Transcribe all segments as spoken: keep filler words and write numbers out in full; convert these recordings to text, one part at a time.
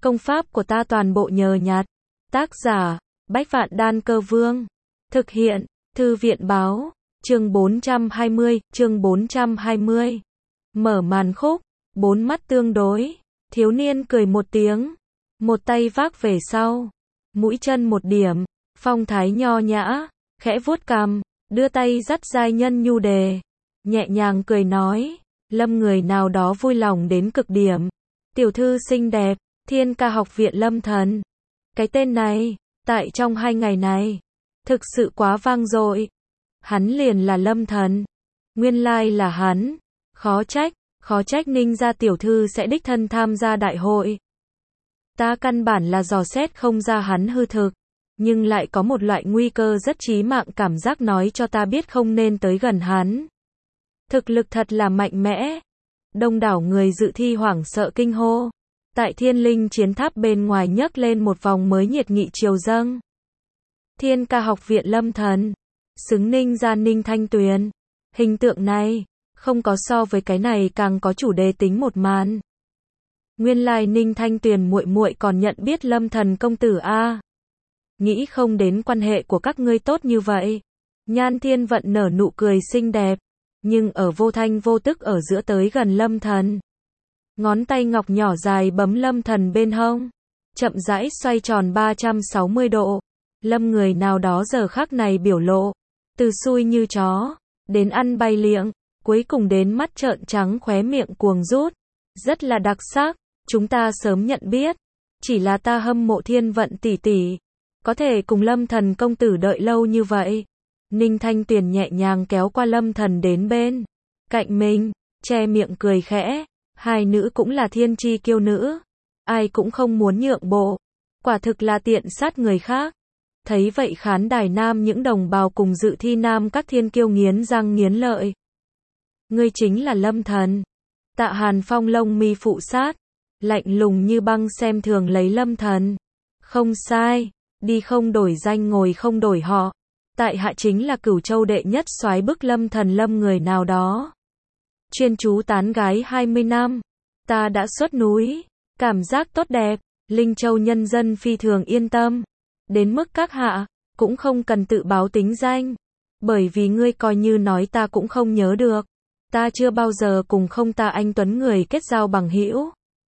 Công pháp của ta toàn bộ nhờ nhặt. Tác giả, Bách Vạn Đan Cơ Vương. Thực hiện, Thư viện báo, chương bốn trăm hai mươi, chương bốn trăm hai mươi. Mở màn khúc, bốn mắt tương đối, thiếu niên cười một tiếng, một tay vác về sau, mũi chân một điểm, phong thái nho nhã, khẽ vuốt cằm, đưa tay dắt giai nhân nhu đề, nhẹ nhàng cười nói, Lâm người nào đó vui lòng đến cực điểm. Tiểu thư xinh đẹp, Thiên Ca Học viện Lâm Thần. Cái tên này, tại trong hai ngày này, thực sự quá vang dội. Hắn liền là Lâm Thần. Nguyên lai là hắn. Khó trách, khó trách Ninh gia tiểu thư sẽ đích thân tham gia đại hội. Ta căn bản là dò xét không ra hắn hư thực, nhưng lại có một loại nguy cơ rất chí mạng cảm giác nói cho ta biết không nên tới gần hắn. Thực lực thật là mạnh mẽ. Đông đảo người dự thi hoảng sợ kinh hô. Tại Thiên Linh Chiến Tháp bên ngoài nhấc lên một vòng mới nhiệt nghị triều dâng. Thiên Ca Học viện Lâm Thần, xứng Ninh gia Ninh Thanh Tuyền. Hình tượng này, không có so với cái này càng có chủ đề tính một màn. Nguyên lai Ninh Thanh Tuyền muội muội còn nhận biết Lâm Thần công tử a. Nghĩ không đến quan hệ của các ngươi tốt như vậy. Nhan Thiên Vận nở nụ cười xinh đẹp, nhưng ở vô thanh vô tức ở giữa tới gần Lâm Thần. Ngón tay ngọc nhỏ dài bấm Lâm Thần bên hông, chậm rãi xoay tròn ba trăm sáu mươi độ. Lâm người nào đó giờ khắc này biểu lộ, từ xui như chó, đến ăn bay liệng, cuối cùng đến mắt trợn trắng khóe miệng cuồng rút. Rất là đặc sắc, chúng ta sớm nhận biết, chỉ là ta hâm mộ Thiên Vận tỷ tỷ, có thể cùng Lâm Thần công tử đợi lâu như vậy. Ninh Thanh Tuyền nhẹ nhàng kéo qua Lâm Thần đến bên cạnh mình, che miệng cười khẽ. Hai nữ cũng là thiên chi kiêu nữ, ai cũng không muốn nhượng bộ, quả thực là tiện sát người khác. Thấy vậy khán đài nam những đồng bào cùng dự thi nam các thiên kiêu nghiến răng nghiến lợi. Ngươi chính là Lâm Thần. Tạ Hàn Phong lông mi phụ sát, lạnh lùng như băng xem thường lấy Lâm Thần. Không sai, đi không đổi danh ngồi không đổi họ. Tại hạ chính là Cửu Châu đệ nhất soái bức Lâm Thần Lâm người nào đó. Chuyên chú tán gái hai mươi năm, ta đã xuất núi, cảm giác tốt đẹp, Linh Châu nhân dân phi thường yên tâm. Đến mức các hạ, cũng không cần tự báo tính danh, bởi vì ngươi coi như nói ta cũng không nhớ được. Ta chưa bao giờ cùng không ta anh tuấn người kết giao bằng hữu.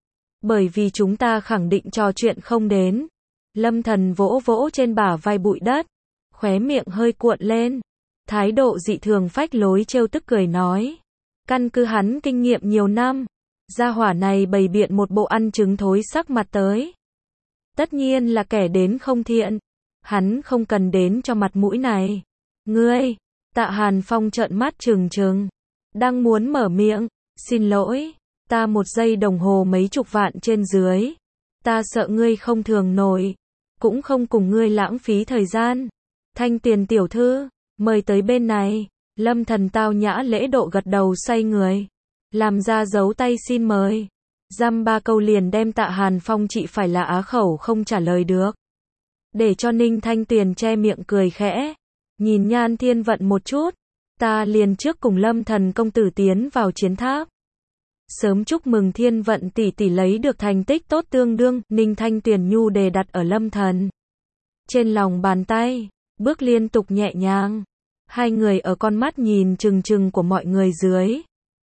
Bởi vì chúng ta khẳng định trò chuyện không đến. Lâm Thần vỗ vỗ trên bả vai bụi đất, khóe miệng hơi cuộn lên, thái độ dị thường phách lối trêu tức cười nói. Căn cứ hắn kinh nghiệm nhiều năm, gia hỏa này bày biện một bộ ăn trứng thối sắc mặt tới. Tất nhiên là kẻ đến không thiện, hắn không cần đến cho mặt mũi này. Ngươi, Tạ Hàn Phong trợn mắt trừng trừng, đang muốn mở miệng, xin lỗi, ta một giây đồng hồ mấy chục vạn trên dưới. Ta sợ ngươi không thường nổi, cũng không cùng ngươi lãng phí thời gian. Thanh Tiền tiểu thư, mời tới bên này. Lâm Thần tao nhã lễ độ gật đầu xoay người, làm ra dấu tay xin mời. Dăm ba câu liền đem Tạ Hàn Phong chị phải là á khẩu không trả lời được. Để cho Ninh Thanh Tuyền che miệng cười khẽ, nhìn Nhan Thiên Vận một chút, ta liền trước cùng Lâm Thần công tử tiến vào chiến tháp. Sớm chúc mừng Thiên Vận tỷ tỷ lấy được thành tích tốt tương đương. Ninh Thanh Tuyền nhu đề đặt ở Lâm Thần trên lòng bàn tay, bước liên tục nhẹ nhàng. Hai người ở con mắt nhìn trừng trừng của mọi người dưới.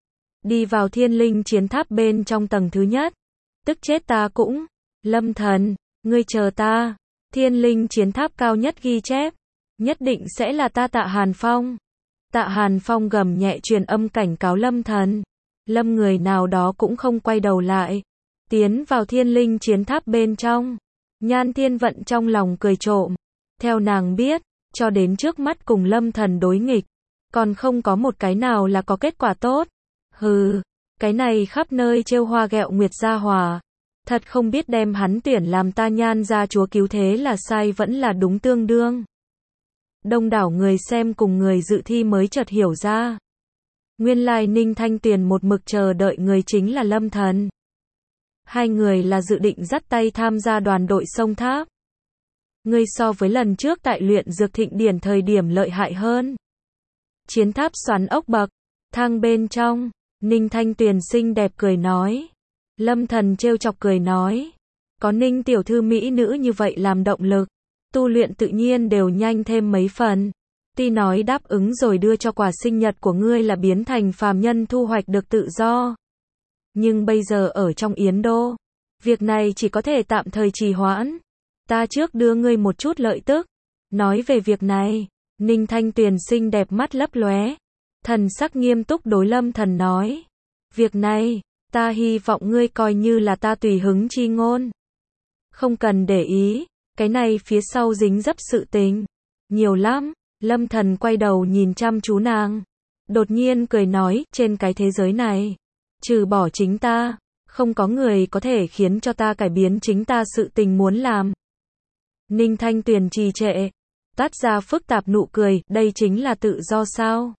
Đi vào Thiên Linh Chiến Tháp bên trong tầng thứ nhất. Tức chết ta cũng. Lâm Thần, ngươi chờ ta. Thiên Linh Chiến Tháp cao nhất ghi chép. Nhất định sẽ là ta Tạ Hàn Phong. Tạ Hàn Phong gầm nhẹ truyền âm cảnh cáo Lâm Thần. Lâm người nào đó cũng không quay đầu lại. Tiến vào Thiên Linh Chiến Tháp bên trong. Nhan Thiên Vận trong lòng cười trộm. Theo nàng biết, cho đến trước mắt cùng Lâm Thần đối nghịch, còn không có một cái nào là có kết quả tốt. Hừ, cái này khắp nơi trêu hoa ghẹo nguyệt gia hòa, thật không biết đem hắn tuyển làm ta Nhan gia chúa cứu thế là sai vẫn là đúng tương đương. Đông đảo người xem cùng người dự thi mới chợt hiểu ra. Nguyên lai Ninh Thanh Tuyền một mực chờ đợi người chính là Lâm Thần. Hai người là dự định dắt tay tham gia đoàn đội sông tháp. Ngươi so với lần trước tại luyện dược thịnh điển thời điểm lợi hại hơn. Chiến tháp xoắn ốc bậc, thang bên trong, Ninh Thanh Tuyền xinh đẹp cười nói. Lâm Thần trêu chọc cười nói. Có Ninh tiểu thư mỹ nữ như vậy làm động lực, tu luyện tự nhiên đều nhanh thêm mấy phần. Ti nói đáp ứng rồi đưa cho quà sinh nhật của ngươi là biến thành phàm nhân thu hoạch được tự do. Nhưng bây giờ ở trong Yến Đô, việc này chỉ có thể tạm thời trì hoãn. Ta trước đưa ngươi một chút lợi tức. Nói về việc này, Ninh Thanh Tuyền xinh đẹp mắt lấp lóe, thần sắc nghiêm túc đối Lâm Thần nói. Việc này, ta hy vọng ngươi coi như là ta tùy hứng chi ngôn. Không cần để ý, cái này phía sau dính dấp sự tình. Nhiều lắm, Lâm Thần quay đầu nhìn chăm chú nàng. Đột nhiên cười nói, trên cái thế giới này, trừ bỏ chính ta, không có người có thể khiến cho ta cải biến chính ta sự tình muốn làm. Ninh Thanh Tuyền trì trệ, tát ra phức tạp nụ cười, đây chính là tự do sao?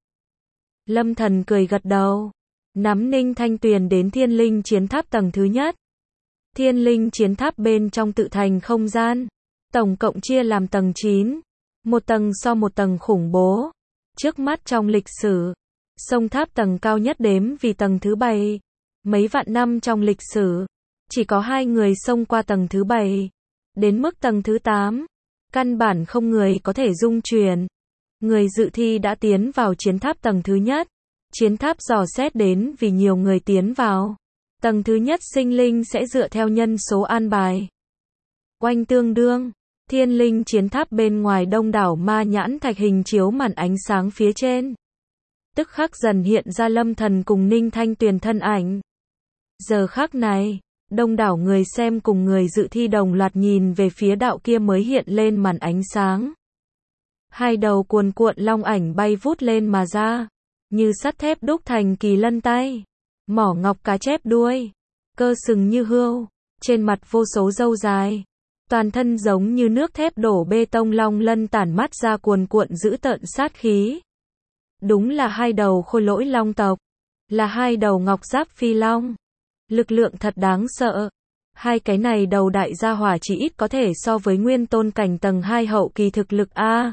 Lâm Thần cười gật đầu, nắm Ninh Thanh Tuyền đến Thiên Linh Chiến Tháp tầng thứ nhất. Thiên Linh Chiến Tháp bên trong tự thành không gian, tổng cộng chia làm tầng chín, một tầng so một tầng khủng bố. Trước mắt trong lịch sử, sông tháp tầng cao nhất đếm vì tầng thứ bảy. Mấy vạn năm trong lịch sử, chỉ có hai người xông qua tầng thứ bảy. Đến mức tầng thứ tám, căn bản không người có thể dung chuyển. Người dự thi đã tiến vào chiến tháp tầng thứ nhất. Chiến tháp dò xét đến vì nhiều người tiến vào. Tầng thứ nhất sinh linh sẽ dựa theo nhân số an bài. Oanh tương đương, Thiên Linh Chiến Tháp bên ngoài đông đảo ma nhãn thạch hình chiếu màn ánh sáng phía trên. Tức khắc dần hiện ra Lâm Thần cùng Ninh Thanh Tuyền thân ảnh. Giờ khắc này, đông đảo người xem cùng người dự thi đồng loạt nhìn về phía đạo kia mới hiện lên màn ánh sáng. Hai đầu cuồn cuộn long ảnh bay vút lên mà ra, như sắt thép đúc thành kỳ lân tay, mỏ ngọc cá chép đuôi, cơ sừng như hươu, trên mặt vô số râu dài, toàn thân giống như nước thép đổ bê tông long lân tản mát ra cuồn cuộn dữ tợn sát khí. Đúng là hai đầu khôi lỗi long tộc, là hai đầu ngọc giáp phi long. Lực lượng thật đáng sợ. Hai cái này đầu đại gia hỏa chỉ ít có thể so với nguyên tôn cảnh tầng hai hậu kỳ thực lực A.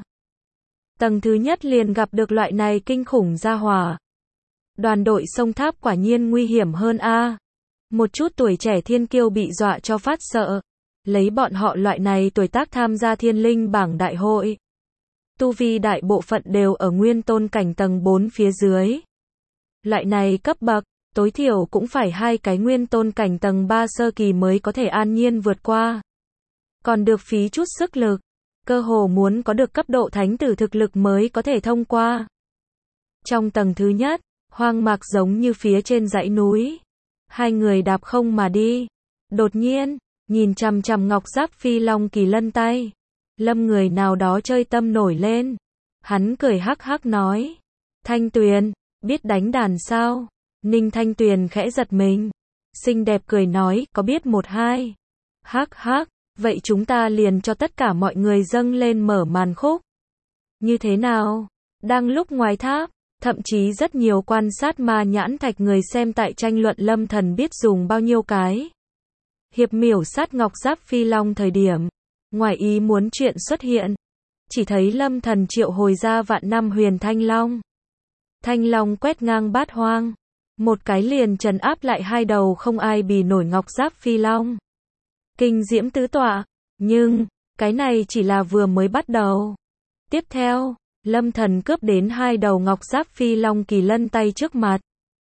Tầng thứ nhất liền gặp được loại này kinh khủng gia hỏa. Đoàn đội sông tháp quả nhiên nguy hiểm hơn A. Một chút tuổi trẻ thiên kiêu bị dọa cho phát sợ. Lấy bọn họ loại này tuổi tác tham gia thiên linh bảng đại hội. Tu vi đại bộ phận đều ở nguyên tôn cảnh tầng bốn phía dưới. Loại này cấp bậc, tối thiểu cũng phải hai cái nguyên tôn cảnh tầng ba sơ kỳ mới có thể an nhiên vượt qua. Còn được phí chút sức lực, cơ hồ muốn có được cấp độ thánh tử thực lực mới có thể thông qua. Trong tầng thứ nhất, hoang mạc giống như phía trên dãy núi. Hai người đạp không mà đi. Đột nhiên, nhìn chằm chằm ngọc giáp phi long kỳ lân tay. Lâm người nào đó chơi tâm nổi lên. Hắn cười hắc hắc nói. Thanh Tuyền, biết đánh đàn sao? Ninh Thanh Tuyền khẽ giật mình. Xinh đẹp cười nói, có biết một hai. Hắc hắc, vậy chúng ta liền cho tất cả mọi người dâng lên mở màn khúc. Như thế nào? Đang lúc ngoài tháp, thậm chí rất nhiều quan sát ma nhãn thạch người xem tại tranh luận Lâm Thần biết dùng bao nhiêu cái. Hiệp miểu sát ngọc giáp phi long thời điểm. Ngoài ý muốn chuyện xuất hiện. Chỉ thấy Lâm Thần triệu hồi ra vạn năm huyền thanh long. Thanh long quét ngang bát hoang. Một cái liền trấn áp lại hai đầu không ai bì nổi ngọc giáp phi long. Kinh diễm tứ tọa. Nhưng, cái này chỉ là vừa mới bắt đầu. Tiếp theo, Lâm Thần cướp đến hai đầu ngọc giáp phi long kỳ lân tay trước mặt.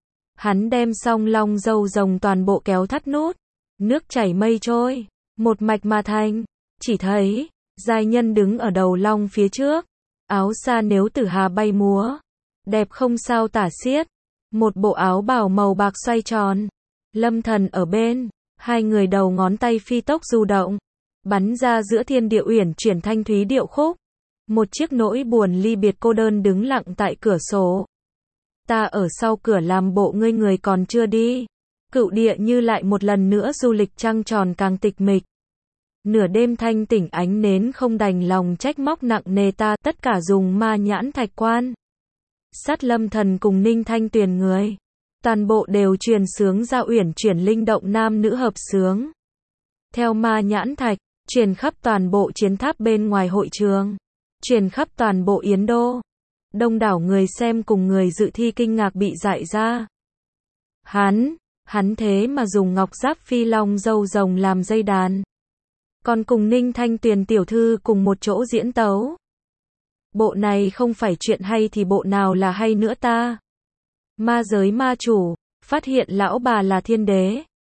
Hắn đem song long râu rồng toàn bộ kéo thắt nút. Nước chảy mây trôi. Một mạch mà thành. Chỉ thấy, giai nhân đứng ở đầu long phía trước. Áo sa nếu tử hà bay múa. Đẹp không sao tả xiết. Một bộ áo bào màu bạc xoay tròn. Lâm Thần ở bên. Hai người đầu ngón tay phi tốc du động. Bắn ra giữa thiên địa uyển chuyển thanh thúy điệu khúc. Một chiếc nỗi buồn ly biệt cô đơn đứng lặng tại cửa sổ. Ta ở sau cửa làm bộ ngươi người còn chưa đi. Cựu địa như lại một lần nữa du lịch trăng tròn càng tịch mịch. Nửa đêm thanh tỉnh ánh nến không đành lòng trách móc nặng nề ta tất cả dùng ma nhãn thạch quan. Sát Lâm Thần cùng Ninh Thanh Tuyền người. Toàn bộ đều truyền sướng ra uyển chuyển linh động nam nữ hợp sướng. Theo ma nhãn thạch, truyền khắp toàn bộ chiến tháp bên ngoài hội trường. Truyền khắp toàn bộ Yến Đô. Đông đảo người xem cùng người dự thi kinh ngạc bị dại ra. Hắn, hắn thế mà dùng ngọc giáp phi long râu rồng làm dây đàn. Còn cùng Ninh Thanh Tuyền tiểu thư cùng một chỗ diễn tấu. Bộ này không phải chuyện hay thì bộ nào là hay nữa ta? Ma giới ma chủ, phát hiện lão bà là thiên đế.